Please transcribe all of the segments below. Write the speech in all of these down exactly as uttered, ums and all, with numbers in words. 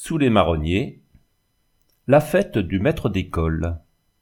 Sous les marronniers, la fête du maître d'école.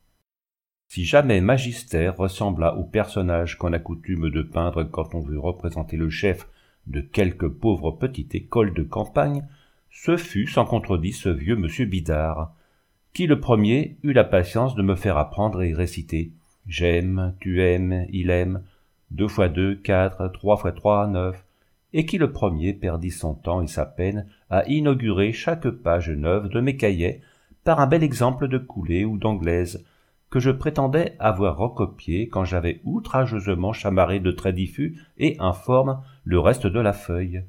Si jamais Magister ressembla au personnage qu'on a coutume de peindre quand on veut représenter le chef de quelque pauvre petite école de campagne, ce fut sans contredit ce vieux monsieur Bidart, qui le premier eut la patience de me faire apprendre et réciter « J'aime, tu aimes, il aime, deux fois deux, quatre, trois fois trois, neuf », et qui le premier perdit son temps et sa peine à inaugurer chaque page neuve de mes cahiers par un bel exemple de coulée ou d'anglaise, que je prétendais avoir recopié quand j'avais outrageusement chamarré de traits diffus et informes le reste de la feuille.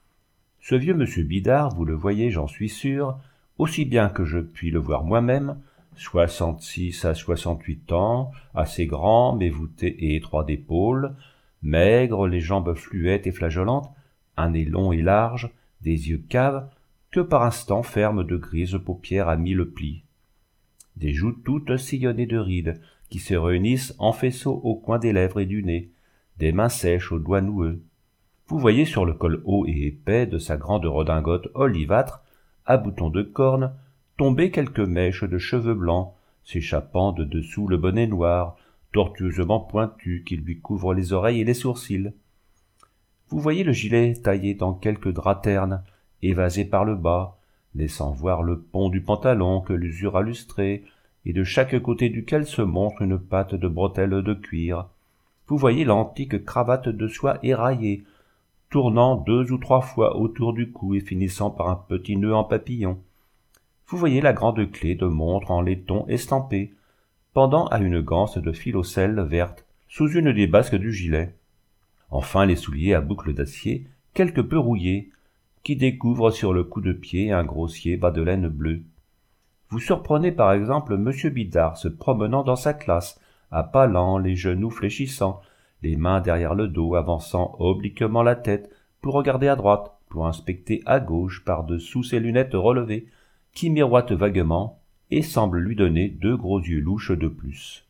Ce vieux monsieur Bidart, vous le voyez, j'en suis sûr, aussi bien que je puis le voir moi-même, soixante-six à soixante-huit ans, assez grand, mais voûté et étroit d'épaules, maigre, les jambes fluettes et flageolantes, un nez long et large, des yeux caves, que par instants ferment de grises paupières à mille plis. Des joues toutes sillonnées de rides, qui se réunissent en faisceaux au coin des lèvres et du nez, des mains sèches aux doigts noueux. Vous voyez sur le col haut et épais de sa grande redingote olivâtre, à boutons de corne, tomber quelques mèches de cheveux blancs, s'échappant de dessous le bonnet noir, tortueusement pointu, qui lui couvre les oreilles et les sourcils. Vous voyez le gilet taillé dans quelques drap terne, évasé par le bas, laissant voir le pont du pantalon que l'usure a lustré, et de chaque côté duquel se montre une patte de bretelles de cuir. Vous voyez l'antique cravate de soie éraillée, tournant deux ou trois fois autour du cou et finissant par un petit nœud en papillon. Vous voyez la grande clé de montre en laiton estampée, pendant à une ganse de filoselle verte, sous une des basques du gilet. Enfin les souliers à boucles d'acier, quelque peu rouillés, qui découvrent sur le coup de pied un grossier bas de laine bleu. Vous surprenez par exemple monsieur Bidart se promenant dans sa classe, à pas lents, les genoux fléchissants, les mains derrière le dos, avançant obliquement la tête pour regarder à droite, pour inspecter à gauche par-dessous ses lunettes relevées, qui miroitent vaguement et semblent lui donner deux gros yeux louches de plus.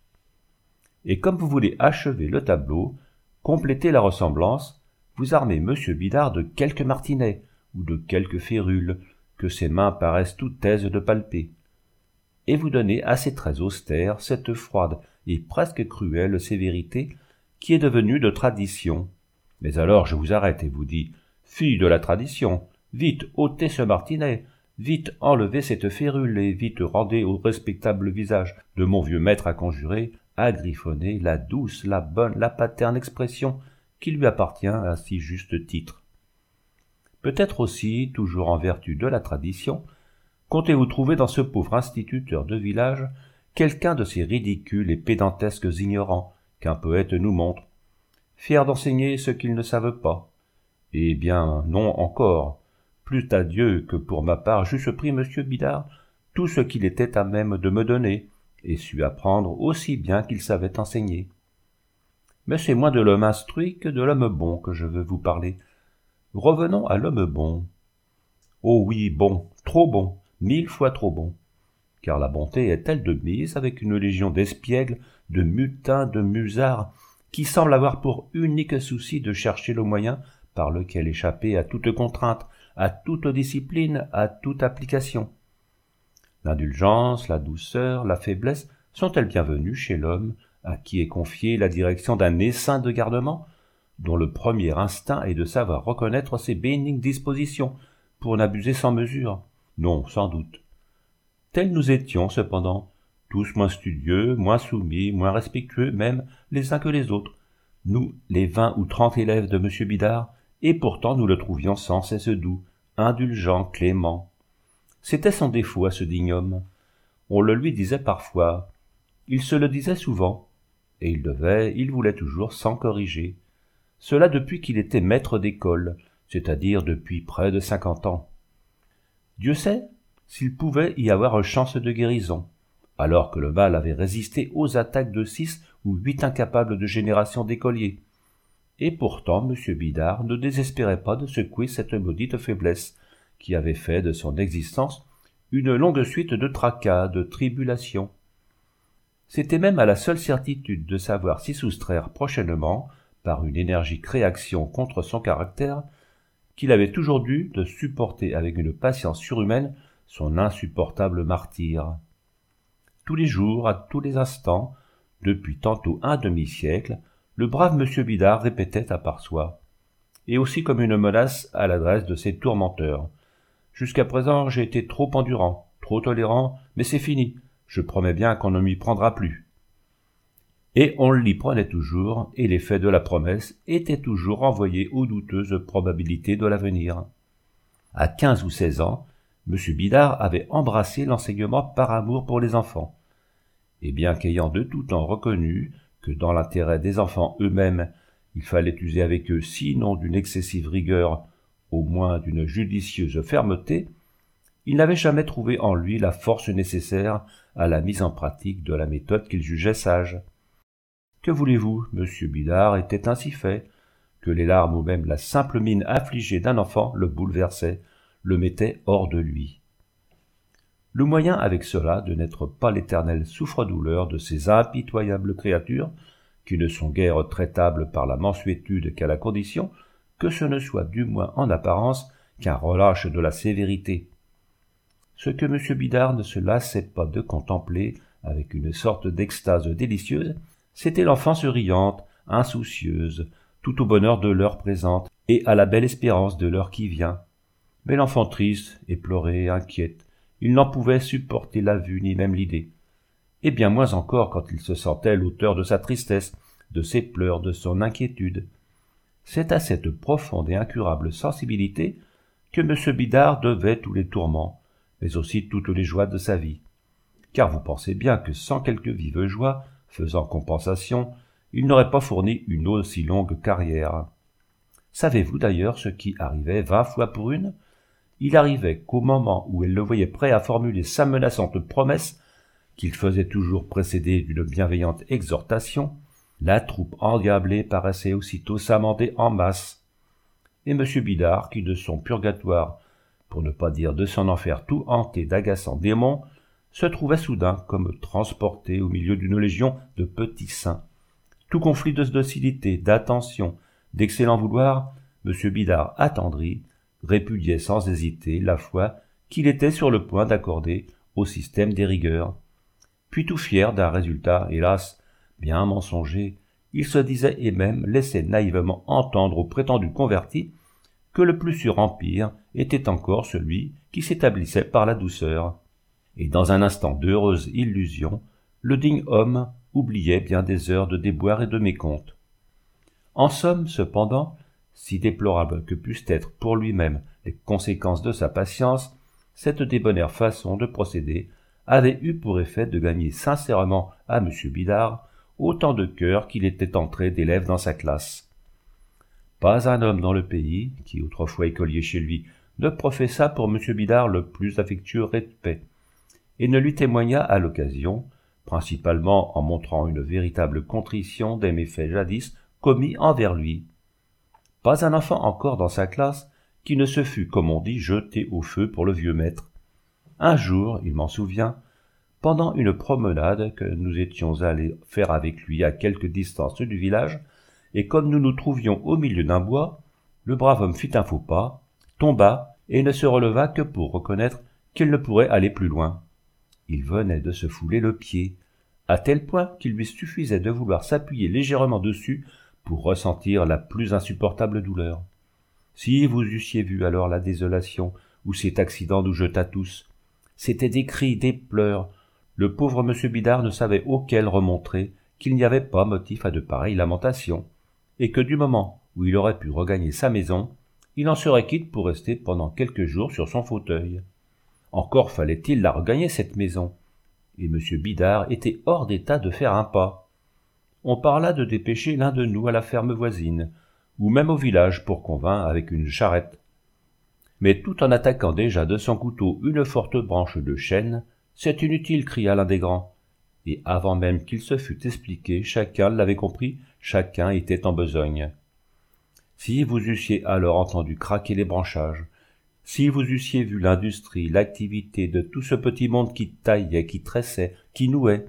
Et comme vous voulez achever le tableau, compléter la ressemblance, vous armez monsieur Bidart de quelques martinets ou de quelques férules que ses mains paraissent toutes aises de palper, et vous donnez à ses traits austères cette froide et presque cruelle sévérité qui est devenue de tradition. Mais alors je vous arrête et vous dis « Fille de la tradition, vite ôtez ce martinet, vite enlevez cette férule et vite rendez au respectable visage de mon vieux maître à conjurer, à griffonner la douce, la bonne, la paterne expression qui lui appartient à si juste titre. » Peut-être aussi, toujours en vertu de la tradition, comptez-vous trouver dans ce pauvre instituteur de village quelqu'un de ces ridicules et pédantesques ignorants qu'un poète nous montre, fiers d'enseigner ce qu'ils ne savent pas. Eh bien, non encore. Plût à Dieu que pour ma part j'eusse pris monsieur Bidart tout ce qu'il était à même de me donner, et su apprendre aussi bien qu'il savait enseigner. Mais c'est moins de l'homme instruit que de l'homme bon que je veux vous parler. Revenons à l'homme bon. Oh oui, bon, trop bon, mille fois trop bon. Car la bonté est telle de mise avec une légion d'espiègles, de mutins, de musards, qui semblent avoir pour unique souci de chercher le moyen par lequel échapper à toute contrainte, à toute discipline, à toute application. L'indulgence, la douceur, la faiblesse sont-elles bienvenues chez l'homme à qui est confiée la direction d'un essaim de gardement, dont le premier instinct est de savoir reconnaître ses bénignes dispositions pour n'abuser sans mesure? Non, sans doute. Tels nous étions, cependant, tous moins studieux, moins soumis, moins respectueux même les uns que les autres, nous, les vingt ou trente élèves de monsieur Bidart, et pourtant nous le trouvions sans cesse doux, indulgent, clément. C'était son défaut à ce digne homme. On le lui disait parfois, il se le disait souvent, et il devait, il voulait toujours s'en corriger. Cela depuis qu'il était maître d'école, c'est-à-dire depuis près de cinquante ans. Dieu sait s'il pouvait y avoir chance de guérison, alors que le mal avait résisté aux attaques de six ou huit incapables de générations d'écoliers. Et pourtant monsieur Bidart ne désespérait pas de secouer cette maudite faiblesse, qui avait fait de son existence une longue suite de tracas, de tribulations. C'était même à la seule certitude de savoir s'y soustraire prochainement, par une énergique réaction contre son caractère, qu'il avait toujours dû de supporter avec une patience surhumaine son insupportable martyr. Tous les jours, à tous les instants, depuis tantôt un demi-siècle, le brave monsieur Bidart répétait à part soi, et aussi comme une menace à l'adresse de ses tourmenteurs. « Jusqu'à présent, j'ai été trop endurant, trop tolérant, mais c'est fini, je promets bien qu'on ne m'y prendra plus. » Et on l'y prenait toujours, et l'effet de la promesse était toujours envoyé aux douteuses probabilités de l'avenir. À quinze ou seize ans, M. Bidart avait embrassé l'enseignement par amour pour les enfants, et bien qu'ayant de tout temps reconnu que dans l'intérêt des enfants eux-mêmes, il fallait user avec eux sinon d'une excessive rigueur, au moins d'une judicieuse fermeté, il n'avait jamais trouvé en lui la force nécessaire à la mise en pratique de la méthode qu'il jugeait sage. Que voulez-vous, M. Bidart était ainsi fait, que les larmes ou même la simple mine affligée d'un enfant le bouleversaient, le mettaient hors de lui. Le moyen avec cela de n'être pas l'éternel souffre-douleur de ces impitoyables créatures, qui ne sont guère traitables par la mansuétude qu'à la condition que ce ne soit du moins en apparence qu'un relâche de la sévérité. Ce que M. Bidart ne se lassait pas de contempler avec une sorte d'extase délicieuse, c'était l'enfance riante, insoucieuse, tout au bonheur de l'heure présente et à la belle espérance de l'heure qui vient. Mais l'enfant triste, éploré, inquiète, il n'en pouvait supporter la vue ni même l'idée, et bien moins encore quand il se sentait l'auteur de sa tristesse, de ses pleurs, de son inquiétude. C'est à cette profonde et incurable sensibilité que M. Bidart devait tous les tourments, mais aussi toutes les joies de sa vie. Car vous pensez bien que sans quelques vives joies, faisant compensation, il n'aurait pas fourni une aussi longue carrière. Savez-vous d'ailleurs ce qui arrivait vingt fois pour une? Il arrivait qu'au moment où elle le voyait prêt à formuler sa menaçante promesse, qu'il faisait toujours précéder d'une bienveillante exhortation, la troupe endiablée paraissait aussitôt s'amender en masse. Et M. Bidart, qui de son purgatoire, pour ne pas dire de son enfer tout hanté d'agaçants démons, se trouvait soudain comme transporté au milieu d'une légion de petits saints. Tout conflit de docilité, d'attention, d'excellent vouloir, M. Bidart attendri, répudiait sans hésiter la foi qu'il était sur le point d'accorder au système des rigueurs. Puis tout fier d'un résultat, hélas, bien mensonger, il se disait et même laissait naïvement entendre aux prétendus convertis que le plus sûr empire était encore celui qui s'établissait par la douceur. Et dans un instant d'heureuse illusion, le digne homme oubliait bien des heures de déboire et de mécompte. En somme, cependant, si déplorables que pussent être pour lui-même les conséquences de sa patience, cette débonnaire façon de procéder avait eu pour effet de gagner sincèrement à M. Bidart autant de cœur qu'il était entré d'élèves dans sa classe. Pas un homme dans le pays, qui autrefois écolier chez lui, ne professa pour M. Bidart le plus affectueux respect, et ne lui témoigna à l'occasion, principalement en montrant une véritable contrition des méfaits jadis commis envers lui. Pas un enfant encore dans sa classe qui ne se fût, comme on dit, jeté au feu pour le vieux maître. Un jour, il m'en souvient, pendant une promenade que nous étions allés faire avec lui à quelque distance du village, et comme nous nous trouvions au milieu d'un bois, le brave homme fit un faux pas, tomba et ne se releva que pour reconnaître qu'il ne pourrait aller plus loin. Il venait de se fouler le pied, à tel point qu'il lui suffisait de vouloir s'appuyer légèrement dessus pour ressentir la plus insupportable douleur. Si vous eussiez vu alors la désolation où cet accident nous jeta tous, c'étaient des cris, des pleurs. Le pauvre M. Bidart ne savait auquel remontrer qu'il n'y avait pas motif à de pareilles lamentations, et que du moment où il aurait pu regagner sa maison, il en serait quitte pour rester pendant quelques jours sur son fauteuil. Encore fallait-il la regagner, cette maison, et M. Bidart était hors d'état de faire un pas. On parla de dépêcher l'un de nous à la ferme voisine, ou même au village pour qu'on vînt avec une charrette. Mais tout en attaquant déjà de son couteau une forte branche de chêne, « C'est inutile » cria l'un des grands, et avant même qu'il se fût expliqué, chacun l'avait compris, chacun était en besogne. Si vous eussiez alors entendu craquer les branchages, si vous eussiez vu l'industrie, l'activité de tout ce petit monde qui taillait, qui tressait, qui nouait.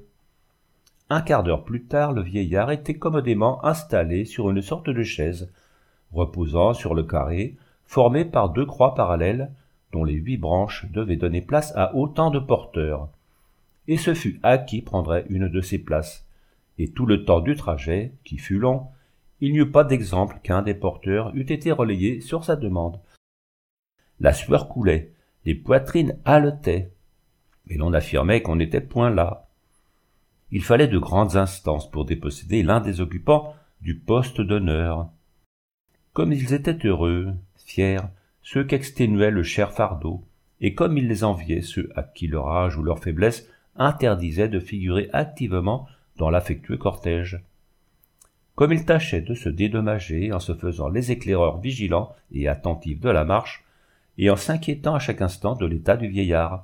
Un quart d'heure plus tard, le vieillard était commodément installé sur une sorte de chaise, reposant sur le carré, formé par deux croix parallèles, dont les huit branches devaient donner place à autant de porteurs. Et ce fut à qui prendrait une de ces places. Et tout le temps du trajet, qui fut long, il n'y eut pas d'exemple qu'un des porteurs eût été relayé sur sa demande. La sueur coulait, les poitrines haletaient, mais l'on affirmait qu'on n'était point là. Il fallait de grandes instances pour déposséder l'un des occupants du poste d'honneur. Comme ils étaient heureux, fiers, ceux qu'exténuait le cher fardeau, et comme ils les enviaient ceux à qui leur âge ou leur faiblesse interdisait de figurer activement dans l'affectueux cortège. Comme ils tâchaient de se dédommager en se faisant les éclaireurs vigilants et attentifs de la marche, et en s'inquiétant à chaque instant de l'état du vieillard.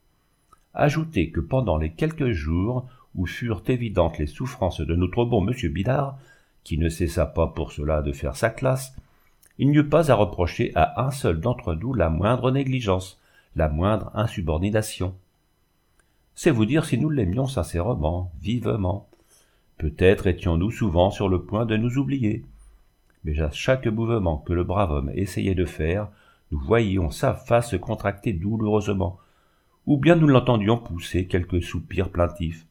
Ajoutez que pendant les quelques jours où furent évidentes les souffrances de notre bon monsieur Bidart, qui ne cessa pas pour cela de faire sa classe, il n'y eut pas à reprocher à un seul d'entre nous la moindre négligence, la moindre insubordination. C'est vous dire si nous l'aimions sincèrement, vivement. Peut-être étions-nous souvent sur le point de nous oublier, mais à chaque mouvement que le brave homme essayait de faire, nous voyions sa face se contracter douloureusement, ou bien nous l'entendions pousser quelques soupirs plaintifs.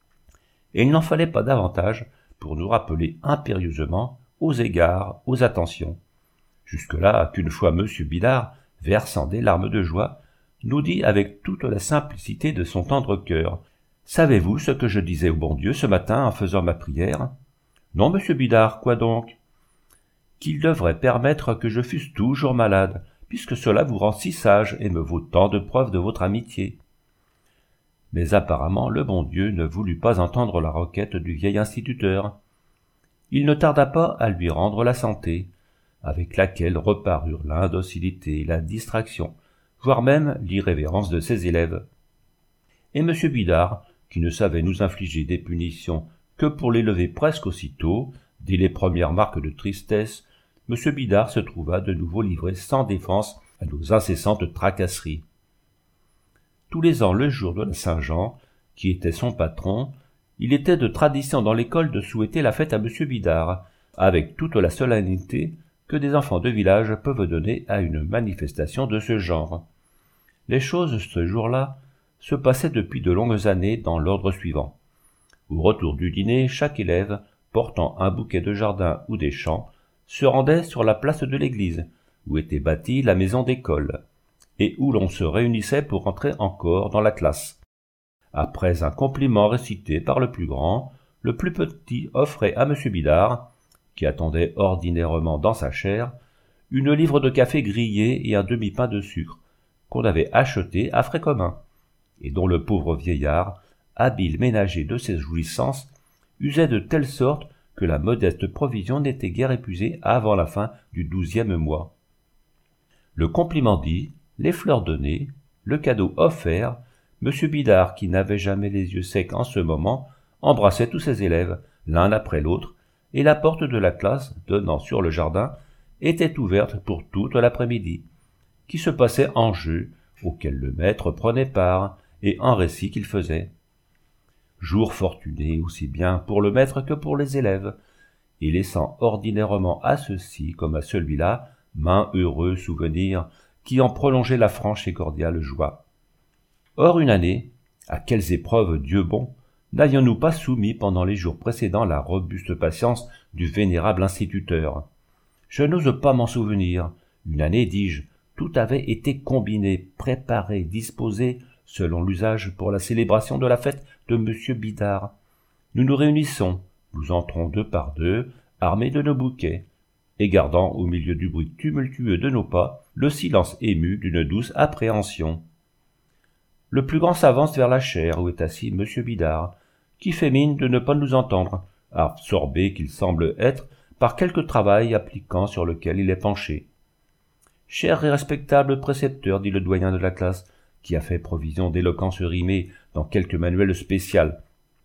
Et il n'en fallait pas davantage pour nous rappeler impérieusement aux égards, aux attentions. Jusque-là qu'une fois monsieur Bidart, versant des larmes de joie, nous dit avec toute la simplicité de son tendre cœur: « Savez-vous ce que je disais au bon Dieu ce matin en faisant ma prière ?»« Non, monsieur Bidart, quoi donc ?»« Qu'il devrait permettre que je fusse toujours malade, puisque cela vous rend si sage et me vaut tant de preuves de votre amitié. » Mais apparemment le bon Dieu ne voulut pas entendre la requête du vieil instituteur. Il ne tarda pas à lui rendre la santé, avec laquelle reparurent l'indocilité, la distraction, voire même l'irrévérence de ses élèves. Et M. Bidart, qui ne savait nous infliger des punitions que pour les lever presque aussitôt, dès les premières marques de tristesse, M. Bidart se trouva de nouveau livré sans défense à nos incessantes tracasseries. Tous les ans, le jour de la Saint-Jean, qui était son patron, il était de tradition dans l'école de souhaiter la fête à M. Bidart, avec toute la solennité que des enfants de village peuvent donner à une manifestation de ce genre. Les choses, ce jour-là, se passaient depuis de longues années dans l'ordre suivant. Au retour du dîner, chaque élève, portant un bouquet de jardin ou des champs, se rendait sur la place de l'église, où était bâtie la maison d'école, et où l'on se réunissait pour entrer encore dans la classe. Après un compliment récité par le plus grand, le plus petit offrait à M. Bidart, qui attendait ordinairement dans sa chaire, une livre de café grillé et un demi-pain de sucre, qu'on avait acheté à frais communs, et dont le pauvre vieillard, habile ménager de ses jouissances, usait de telle sorte que la modeste provision n'était guère épuisée avant la fin du douzième mois. Le compliment dit, les fleurs données, le cadeau offert, M. Bidart, qui n'avait jamais les yeux secs en ce moment, embrassait tous ses élèves, l'un après l'autre, et la porte de la classe, donnant sur le jardin, était ouverte pour toute l'après-midi, qui se passait en jeu, auquel le maître prenait part, et en récit qu'il faisait. Jour fortuné aussi bien pour le maître que pour les élèves, et laissant ordinairement à ceux-ci comme à celui-là maint heureux souvenir qui en prolongeait la franche et cordiale joie. Or une année, à quelles épreuves Dieu bon, n'avions-nous pas soumis pendant les jours précédents la robuste patience du vénérable instituteur? Je n'ose pas m'en souvenir. Une année, dis-je, tout avait été combiné, préparé, disposé, selon l'usage pour la célébration de la fête de M. Bidart. Nous nous réunissons, nous entrons deux par deux, armés de nos bouquets, et gardant au milieu du bruit tumultueux de nos pas le silence ému d'une douce appréhension. Le plus grand s'avance vers la chaire où est assis M. Bidart, qui fait mine de ne pas nous entendre, absorbé qu'il semble être par quelque travail appliquant sur lequel il est penché. « Cher et respectable précepteur, dit le doyen de la classe, qui a fait provision d'éloquence rimée dans quelque manuel spécial.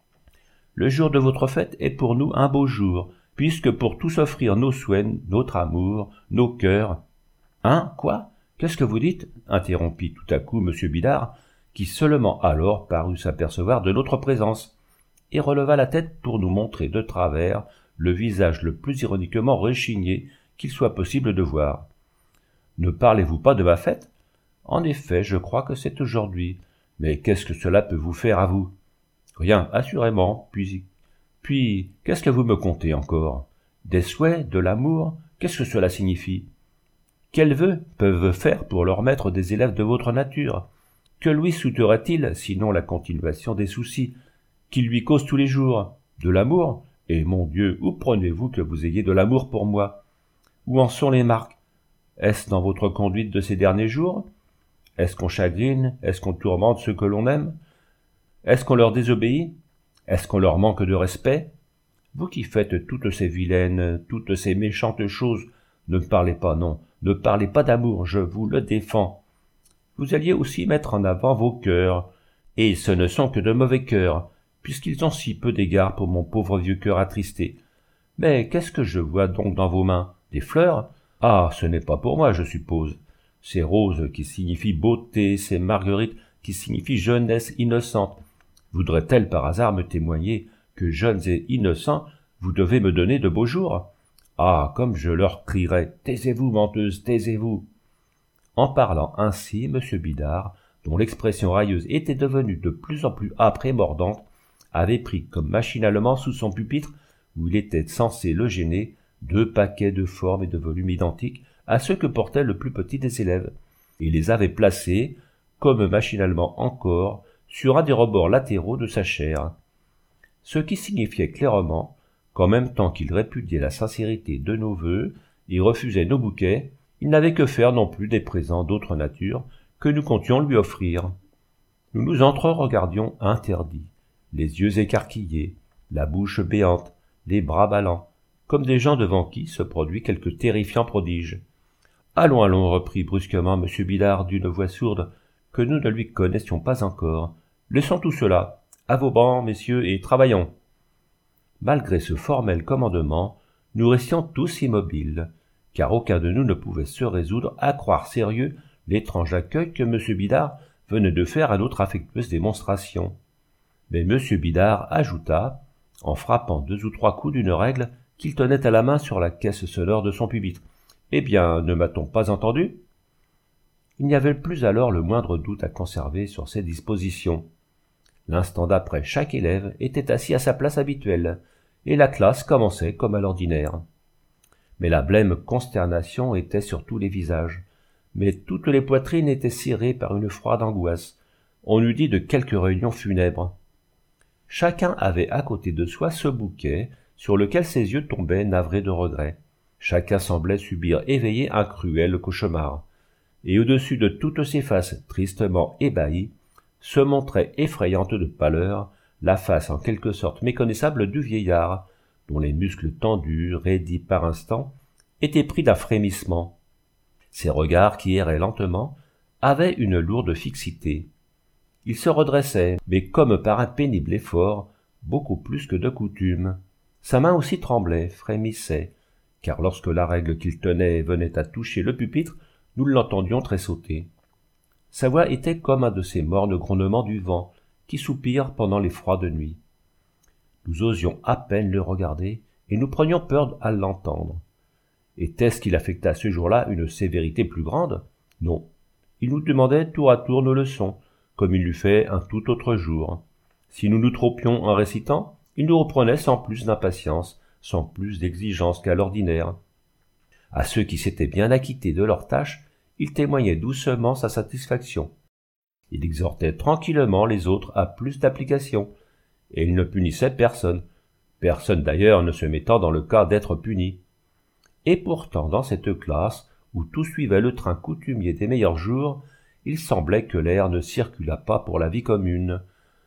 Le jour de votre fête est pour nous un beau jour, puisque pour tous offrir nos souhaits, notre amour, nos cœurs... »« Hein, quoi? Qu'est-ce que vous dites ?» interrompit tout à coup M. Bidart, qui seulement alors parut s'apercevoir de notre présence, et releva la tête pour nous montrer de travers le visage le plus ironiquement rechigné qu'il soit possible de voir. « Ne parlez-vous pas de ma fête ? En effet, je crois que c'est aujourd'hui. Mais qu'est-ce que cela peut vous faire à vous? Rien, assurément. Puis, puis, qu'est-ce que vous me contez encore? Des souhaits, de l'amour, qu'est-ce que cela signifie? Quels vœux peuvent faire pour leur maître des élèves de votre nature? Que lui souhaiterait-il, sinon la continuation des soucis qu'il lui cause tous les jours? De l'amour? Et mon Dieu, où prenez-vous que vous ayez de l'amour pour moi? Où en sont les marques? Est-ce dans votre conduite de ces derniers jours? Est-ce qu'on chagrine? Est-ce qu'on tourmente ceux que l'on aime? Est-ce qu'on leur désobéit? Est-ce qu'on leur manque de respect? Vous qui faites toutes ces vilaines, toutes ces méchantes choses, ne parlez pas, non, ne parlez pas d'amour, je vous le défends. Vous alliez aussi mettre en avant vos cœurs, et ce ne sont que de mauvais cœurs, puisqu'ils ont si peu d'égard pour mon pauvre vieux cœur attristé. Mais qu'est-ce que je vois donc dans vos mains? Des fleurs? Ah, ce n'est pas pour moi, je suppose. Ces roses qui signifient beauté, ces marguerites qui signifient jeunesse innocente. Voudraient-elles par hasard me témoigner que, jeunes et innocents, vous devez me donner de beaux jours? Ah, comme je leur crierais, taisez-vous, menteuse, taisez-vous! En parlant ainsi, M. Bidart, dont l'expression railleuse était devenue de plus en plus âpre et mordante, avait pris comme machinalement sous son pupitre, où il était censé le gêner, deux paquets de formes et de volumes identiques à ceux que portait le plus petit des élèves, et les avait placés, comme machinalement encore, sur un des rebords latéraux de sa chaire. Ce qui signifiait clairement qu'en même temps qu'il répudiait la sincérité de nos vœux et refusait nos bouquets, il n'avait que faire non plus des présents d'autre nature que nous comptions lui offrir. Nous nous entre-regardions interdits, les yeux écarquillés, la bouche béante, les bras ballants, comme des gens devant qui se produit quelque terrifiant prodige. « Allons, allons, reprit brusquement M. Bidart d'une voix sourde, que nous ne lui connaissions pas encore. Laissons tout cela. À vos bancs, messieurs, et travaillons. » Malgré ce formel commandement, nous restions tous immobiles, car aucun de nous ne pouvait se résoudre à croire sérieux l'étrange accueil que M. Bidart venait de faire à notre affectueuse démonstration. Mais M. Bidart ajouta, en frappant deux ou trois coups d'une règle qu'il tenait à la main sur la caisse sonore de son pupitre. « Eh bien, ne m'a-t-on pas entendu ?» Il n'y avait plus alors le moindre doute à conserver sur ces dispositions. L'instant d'après, chaque élève était assis à sa place habituelle, et la classe commençait comme à l'ordinaire. Mais la blême consternation était sur tous les visages, mais toutes les poitrines étaient cirées par une froide angoisse. On eût dit de quelque réunion funèbre. Chacun avait à côté de soi ce bouquet sur lequel ses yeux tombaient navrés de regret. Chacun semblait subir éveillé un cruel cauchemar. Et au-dessus de toutes ces faces tristement ébahies, se montrait effrayante de pâleur la face en quelque sorte méconnaissable du vieillard, dont les muscles tendus, raidis par instants, étaient pris d'un frémissement. Ses regards, qui erraient lentement, avaient une lourde fixité. Il se redressait, mais comme par un pénible effort, beaucoup plus que de coutume. Sa main aussi tremblait, frémissait, car lorsque la règle qu'il tenait venait à toucher le pupitre, nous l'entendions tressauter. Sa voix était comme un de ces mornes grondements du vent qui soupirent pendant les froides nuits. Nous osions à peine le regarder, et nous prenions peur à l'entendre. Était-ce qu'il affecta ce jour-là une sévérité plus grande? Non. Il nous demandait tour à tour nos leçons, comme il l'eût fait un tout autre jour. Si nous nous trompions en récitant, il nous reprenait sans plus d'impatience, sans plus d'exigence qu'à l'ordinaire. À ceux qui s'étaient bien acquittés de leurs tâches, il témoignait doucement sa satisfaction. Il exhortait tranquillement les autres à plus d'application, et il ne punissait personne, personne d'ailleurs ne se mettant dans le cas d'être puni. Et pourtant, dans cette classe, où tout suivait le train coutumier des meilleurs jours, il semblait que l'air ne circulât pas pour la vie commune.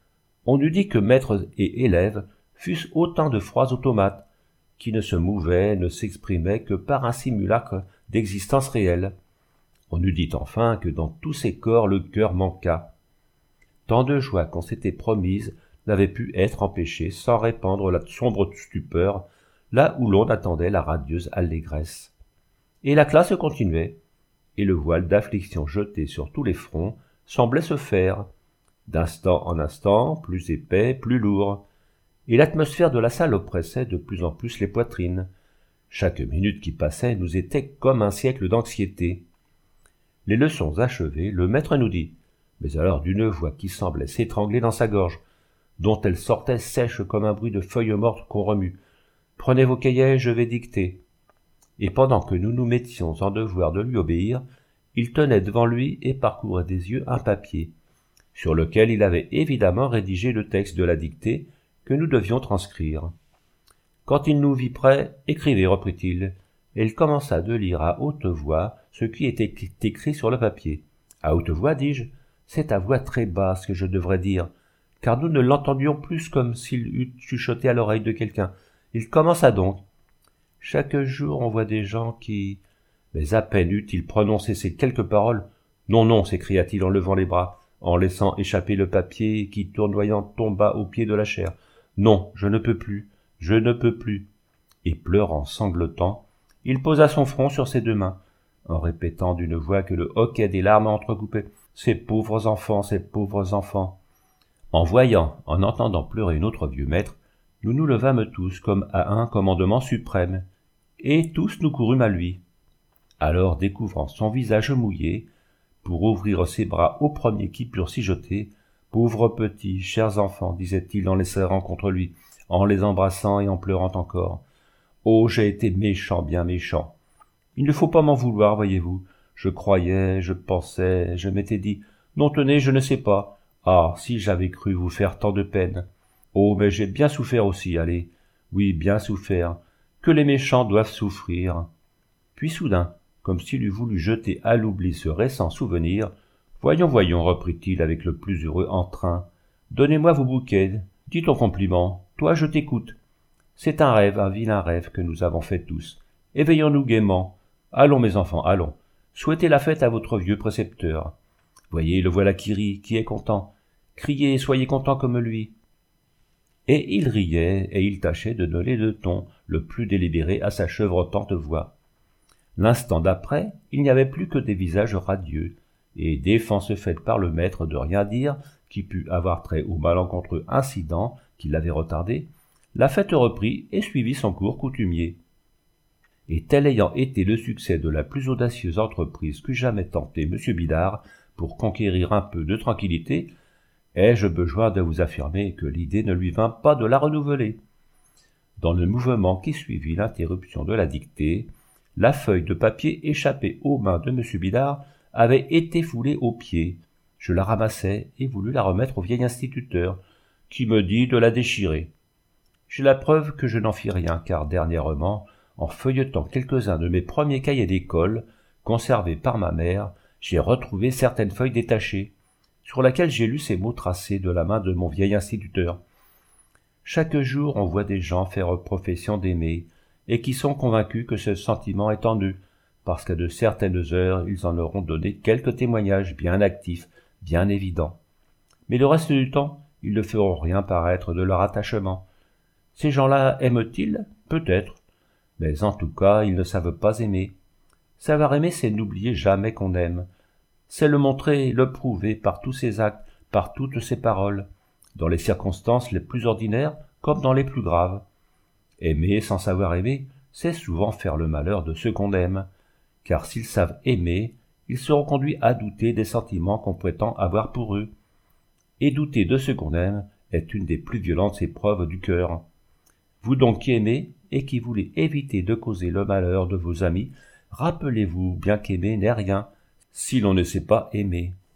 On eût dit que maîtres et élèves fussent autant de froids automates, qui ne se mouvaient, ne s'exprimaient que par un simulacre d'existence réelle. On eût dit enfin que dans tous ces corps le cœur manqua. Tant de joie qu'on s'était promise n'avait pu être empêchée sans répandre la sombre stupeur là où l'on attendait la radieuse allégresse. Et la classe continuait, et le voile d'affliction jeté sur tous les fronts semblait se faire, d'instant en instant, plus épais, plus lourd, et l'atmosphère de la salle oppressait de plus en plus les poitrines. Chaque minute qui passait nous était comme un siècle d'anxiété. Les leçons achevées, le maître nous dit, mais alors d'une voix qui semblait s'étrangler dans sa gorge, dont elle sortait sèche comme un bruit de feuilles mortes qu'on remue. « Prenez vos cahiers, je vais dicter. » Et pendant que nous nous mettions en devoir de lui obéir, il tenait devant lui et parcourait des yeux un papier, sur lequel il avait évidemment rédigé le texte de la dictée que nous devions transcrire. Quand il nous vit prêts, « Écrivez, reprit-il, » et il commença de lire à haute voix ce qui était écrit sur le papier. « À haute voix, dis-je, c'est à voix très basse que je devrais dire, car nous ne l'entendions plus comme s'il eût chuchoté à l'oreille de quelqu'un. Il commença donc. Chaque jour on voit des gens qui... » Mais à peine eut-il prononcé ces quelques paroles. « Non, non, s'écria-t-il en levant les bras, en laissant échapper le papier qui, tournoyant, tomba au pied de la chaire. « Non, je ne peux plus, je ne peux plus. » Et pleurant, sanglotant, il posa son front sur ses deux mains, en répétant d'une voix que le hoquet des larmes entrecoupait. « Ces pauvres enfants, ces pauvres enfants !» En voyant, en entendant pleurer notre vieux maître, nous nous levâmes tous comme à un commandement suprême, et tous nous courûmes à lui. Alors, découvrant son visage mouillé, pour ouvrir ses bras aux premiers qui purent s'y jeter, « Pauvres petits, chers enfants, disait-il en les serrant contre lui, en les embrassant et en pleurant encore. Oh, j'ai été méchant, bien méchant. Il ne faut pas m'en vouloir, voyez-vous. Je croyais, je pensais, je m'étais dit, non tenez, je ne sais pas. Ah, si j'avais cru vous faire tant de peine. Oh, mais j'ai bien souffert aussi, allez. Oui, bien souffert. Que les méchants doivent souffrir. » Puis soudain, comme s'il eût voulu jeter à l'oubli ce récent souvenir, « Voyons, voyons, reprit-il avec le plus heureux entrain. Donnez-moi vos bouquets, dis ton compliment. Toi, je t'écoute. C'est un rêve, un vilain rêve que nous avons fait tous. Éveillons-nous gaiement. Allons, mes enfants, allons. Souhaitez la fête à votre vieux précepteur. Voyez, le voilà qui rit, qui est content. Criez, soyez contents comme lui. » Et il riait, et il tâchait de donner le ton le plus délibéré à sa chevrotante voix. L'instant d'après, il n'y avait plus que des visages radieux, et défense faite par le maître de rien dire, qui pût avoir trait au malencontreux incident qui l'avait retardé, la fête reprit et suivit son cours coutumier. Et tel ayant été le succès de la plus audacieuse entreprise qu'eût jamais tenté M. Bidart pour conquérir un peu de tranquillité, ai-je besoin de vous affirmer que l'idée ne lui vint pas de la renouveler. Dans le mouvement qui suivit l'interruption de la dictée, la feuille de papier échappée aux mains de M. Bidart avait été foulée aux pieds. Je la ramassai et voulus la remettre au vieil instituteur, qui me dit de la déchirer. J'ai la preuve que je n'en fis rien, car dernièrement, en feuilletant quelques-uns de mes premiers cahiers d'école, conservés par ma mère, j'ai retrouvé certaines feuilles détachées, sur laquelle j'ai lu ces mots tracés de la main de mon vieil instituteur. Chaque jour on voit des gens faire profession d'aimer, et qui sont convaincus que ce sentiment est en eux, parce qu'à de certaines heures ils en auront donné quelques témoignages bien actifs, bien évidents. Mais le reste du temps, ils ne feront rien paraître de leur attachement. Ces gens-là aiment-ils? Peut-être. Mais en tout cas, ils ne savent pas aimer. Savoir aimer, c'est n'oublier jamais qu'on aime. C'est le montrer, le prouver par tous ses actes, par toutes ses paroles, dans les circonstances les plus ordinaires comme dans les plus graves. Aimer sans savoir aimer, c'est souvent faire le malheur de ceux qu'on aime, car s'ils savent aimer, ils seront conduits à douter des sentiments qu'on prétend avoir pour eux. Et douter de ce qu'on aime est une des plus violentes épreuves du cœur. Vous donc qui aimez, et qui voulez éviter de causer le malheur de vos amis, rappelez-vous bien qu'aimer n'est rien, si l'on ne sait pas aimer.